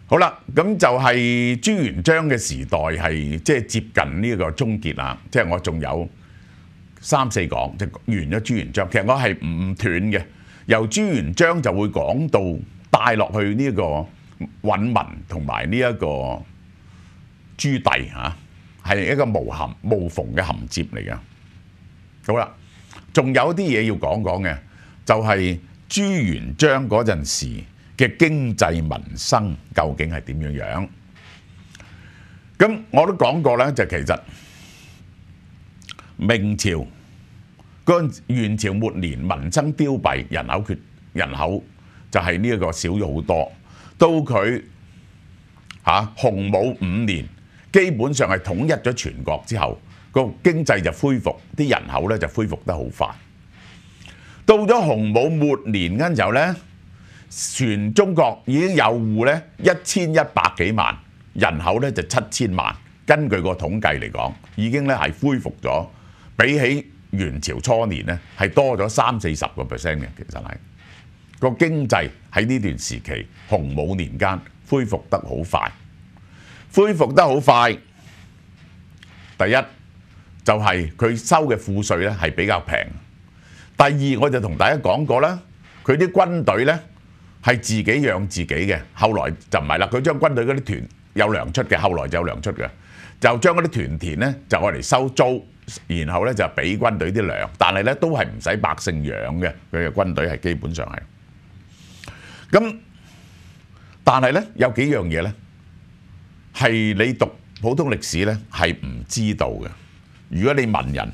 好啦，咁就係朱元璋嘅時代係即係接近呢個終結啦，即係我仲有3、4講，即係完咗朱元璋。其實我係唔斷嘅，由朱元璋就會講到帶落去呢個允文同埋呢一個朱棣嚇，係一個無縫嘅銜接嚟嘅。好啦，仲有啲嘢要講講嘅，就係朱元璋嗰陣時嘅經濟民生究竟係點樣樣？咁我都講過咧，就其實明朝嗰陣元朝末年民生凋敝，人口就係呢一個少咗好多。到佢洪武5年，基本上係統一咗全國之後，個經濟就恢復，啲人口咧就恢復得好快。到咗洪武末年嗰陣時候咧，全中國已經有戶咧1100幾萬，人口咧就7000萬。根據個統計嚟講，已經咧係恢復咗，比起元朝初年咧係多咗30-40%嘅。其實係個經濟喺呢段時期，洪武年間恢復得好快，恢復得好快。第一就係佢收嘅賦稅咧係比較平。第二我就同大家講過啦，佢啲軍隊咧係自己養自己嘅，後來就唔係啦，佢將軍隊嗰啲團有糧出嘅，後來就有糧出嘅，就將嗰啲屯田咧就愛嚟收租，然後咧就俾軍隊啲糧，但係咧都係唔使百姓養嘅，佢嘅軍隊係基本上係。咁但係咧有幾樣嘢咧係你讀普通歷史咧係唔知道嘅。如果你問人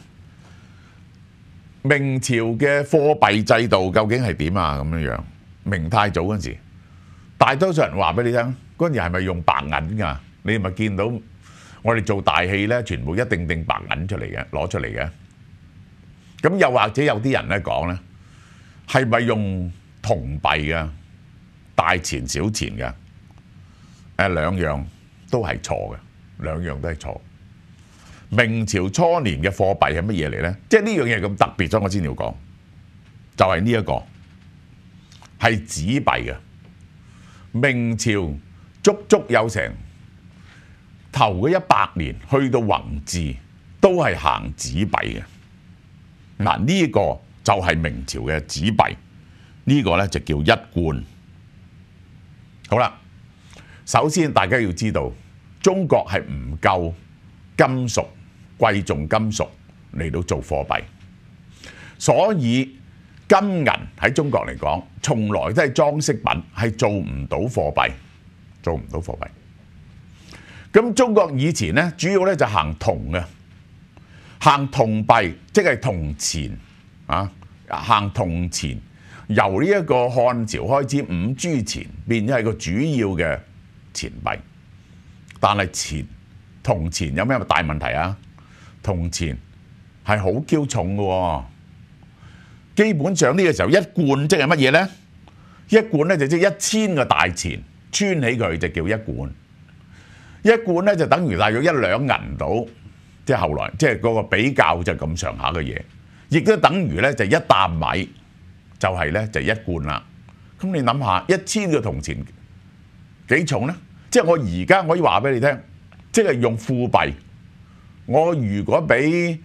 明朝嘅貨幣制度究竟係點啊咁樣樣，明太祖嗰陣時，大多數人話俾你聽，嗰陣時係咪用白銀㗎？你咪見到我哋做大戲咧，全部一定白銀出嚟嘅，攞出嚟嘅。咁又或者有啲人咧講咧，係咪用銅幣㗎？大錢小錢㗎？兩樣都係錯嘅，兩樣都係錯。明朝初年嘅貨幣係乜嘢嚟咧？即係呢樣嘢咁特別，所以我先要講，就係呢一個係紙幣嘅。明朝足有成頭嗰100年，去到弘治都係行紙幣嘅。嗱，呢個就係明朝嘅紙幣，呢個咧就叫一貫。好啦，首先大家要知道，中國係唔夠金屬、貴重金屬嚟到做貨幣，所以金銀喺中國嚟講，從來都係裝飾品，係做唔到貨幣，做唔到貨幣。咁中國以前咧，主要咧就行銅嘅，行銅幣，即係銅錢啊，行銅錢。由呢一個漢朝開始，五銖錢變咗係個主要嘅錢幣，但係銅錢有咩大問題啊？銅錢係好嬌重嘅喎，基本上呢個時候一貫即係乜嘢呢？一貫咧就即係1000個大錢穿起佢就叫一貫，一貫咧就等於大約1兩銀到，即係後來即係嗰個比較就咁上下嘅嘢，亦都等於咧就1擔米。就係咧就一貫啦。咁你諗下，1000個銅錢幾重咧？即係我而家可以話俾你聽，即係用副幣。我如果俾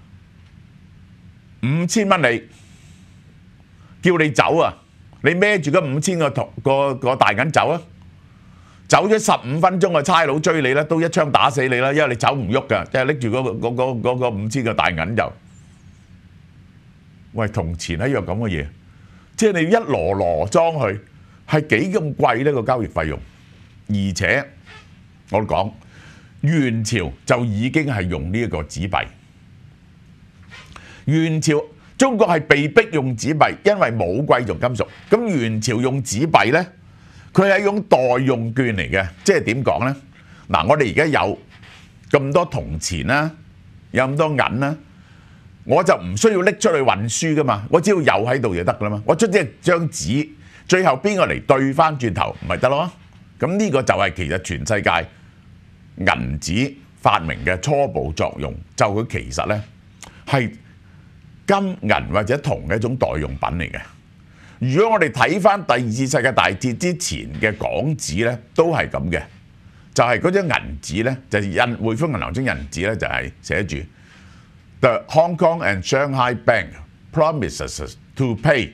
5000蚊你，叫你走啊，你孭住嗰5000個大銀走啊，走咗15分鐘嘅差佬追你啦，都一槍打死你啦，因為你走唔喐㗎，即係拎住嗰個5000個大銀就，喂，銅錢係一樣咁嘅嘢。即係你一籮裝去，係幾咁貴呢個交易費用？而且我講元朝就已經係用呢一個紙幣。元朝中國係被逼用紙幣，因為冇貴重金屬。咁元朝用紙幣呢，佢係用代用券嚟嘅，即係點講呢？嗱，我哋而家有咁多銅錢啦，有咁多銀啦。我就唔需要拎出去運輸噶嘛，我只要有喺度就得噶啦嘛。我出啲張紙，最後邊個嚟對翻轉頭咪得咯？咁呢個就係其實全世界銀紙發明嘅初步作用，就佢其實呢係金銀或者銅嘅一種代用品嚟嘅。 如果我哋睇翻第二次世界大戰之前嘅港紙咧，都係咁嘅，就係嗰張銀紙咧，就係匯豐銀行張銀紙咧，就係寫住 The Hong Kong and Shanghai Bank promises to pay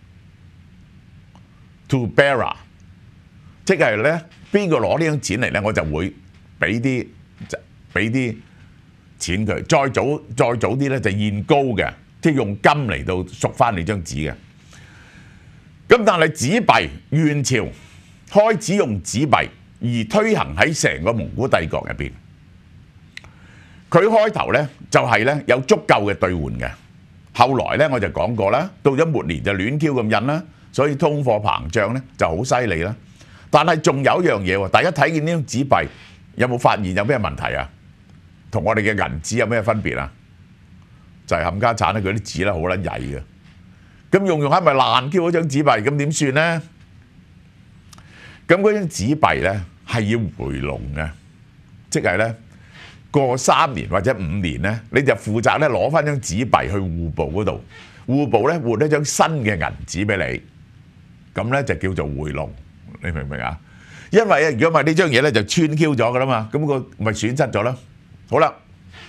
to bearer， 即係咧邊個攞呢張錢嚟咧，我就會俾啲錢佢。再早啲咧就現高嘅，即係用金嚟到贖翻你張紙嘅。咁但係紙幣元朝開始用紙幣而推行喺成個蒙古帝國入邊，佢開頭咧就係咧有足夠嘅兌換嘅，後來咧我就講過啦，到咗末年就亂 Q 咁印啦，所以通貨膨脹咧就好犀利啦。但係仲有一樣嘢喎，大家睇見呢張紙幣有冇發現有咩問題啊？同我哋嘅銀紙有咩分別啊？就係冚家產咧，佢啲紙咧好撚曳嘅。咁用下咪爛 Q 嗰張紙幣，咁點算咧？咁嗰張紙幣咧係要回籠嘅，即係咧過3年或者5年咧，你就負責咧攞翻張紙幣去戶部嗰度，戶部咧換一張新嘅銀紙俾你，咁咧就叫做回籠，你明唔明啊？因為咧，如果唔係呢張嘢咧就穿 Q 咗噶啦嘛，咁個咪損失咗咯。好啦，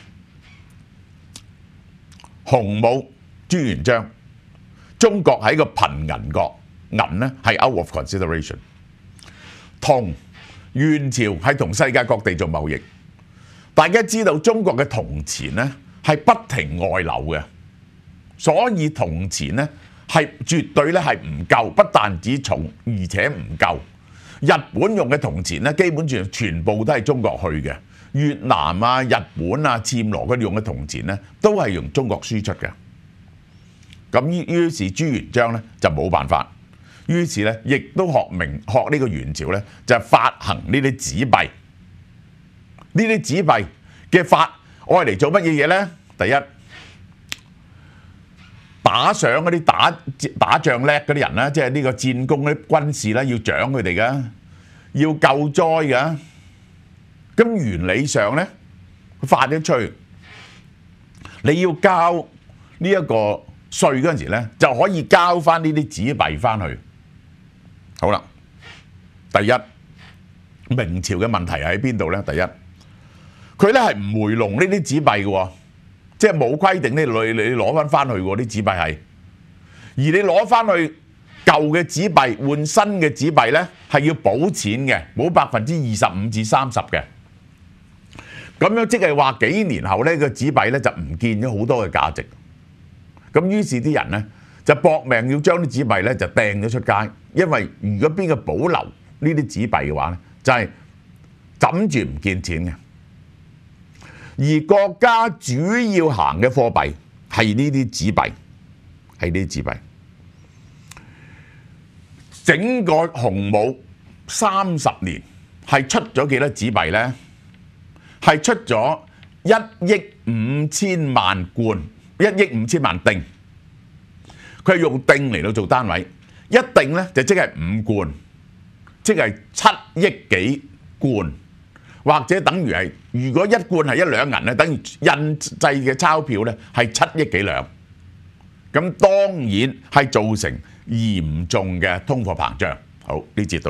洪武朱元璋。中國係一個貧銀國，銀咧係 out of consideration。銅元朝係同世界各地做貿易，大家知道中國嘅銅錢咧係不停外流嘅，所以銅錢咧係絕對咧係唔夠，不但止重，而且唔夠。日本用嘅銅錢咧，基本上全部都係中國去嘅，越南啊、日本啊、暹羅佢哋用嘅銅錢咧，都係用中國輸出嘅。咁於是朱元璋咧就冇辦法，於是咧亦都學呢個元朝咧就發行呢啲紙幣。呢啲紙幣嘅法愛嚟做乜嘢嘢咧？第一，打賞嗰啲打仗叻嗰啲人啦，即係呢個戰功嗰啲軍事啦，要獎佢哋噶，要救災噶。咁原理上咧，發咗出去，你要交呢一個稅嗰陣時咧，就可以交翻呢啲紙幣翻去。好啦，第一，明朝嘅問題喺邊度咧？第一，佢咧係唔回籠呢啲紙幣嘅喎，即係冇規定你攞翻去喎啲紙幣係，而你攞翻去舊嘅紙幣換新嘅紙幣咧，係要補錢嘅，補25%至30%嘅。咁樣即係話幾年後咧個紙幣咧就唔見咗好多嘅價值。咁於是啲人咧就搏命要將啲紙幣咧就掟咗出街，因為如果邊個保留呢啲紙幣嘅話咧，就係枕住唔見錢嘅。而國家主要行嘅貨幣係呢啲紙幣，係呢啲紙幣。整個洪武30年係出咗幾多紙幣咧？係出咗1億5千萬貫。1億5千萬锭，佢係用锭嚟到做單位，一锭咧就即係5貫，即係7億幾貫，或者等於係如果一貫係1兩銀咧，等於印製嘅鈔票咧係7億幾兩，咁當然係造成嚴重嘅通貨膨脹。好，呢節到。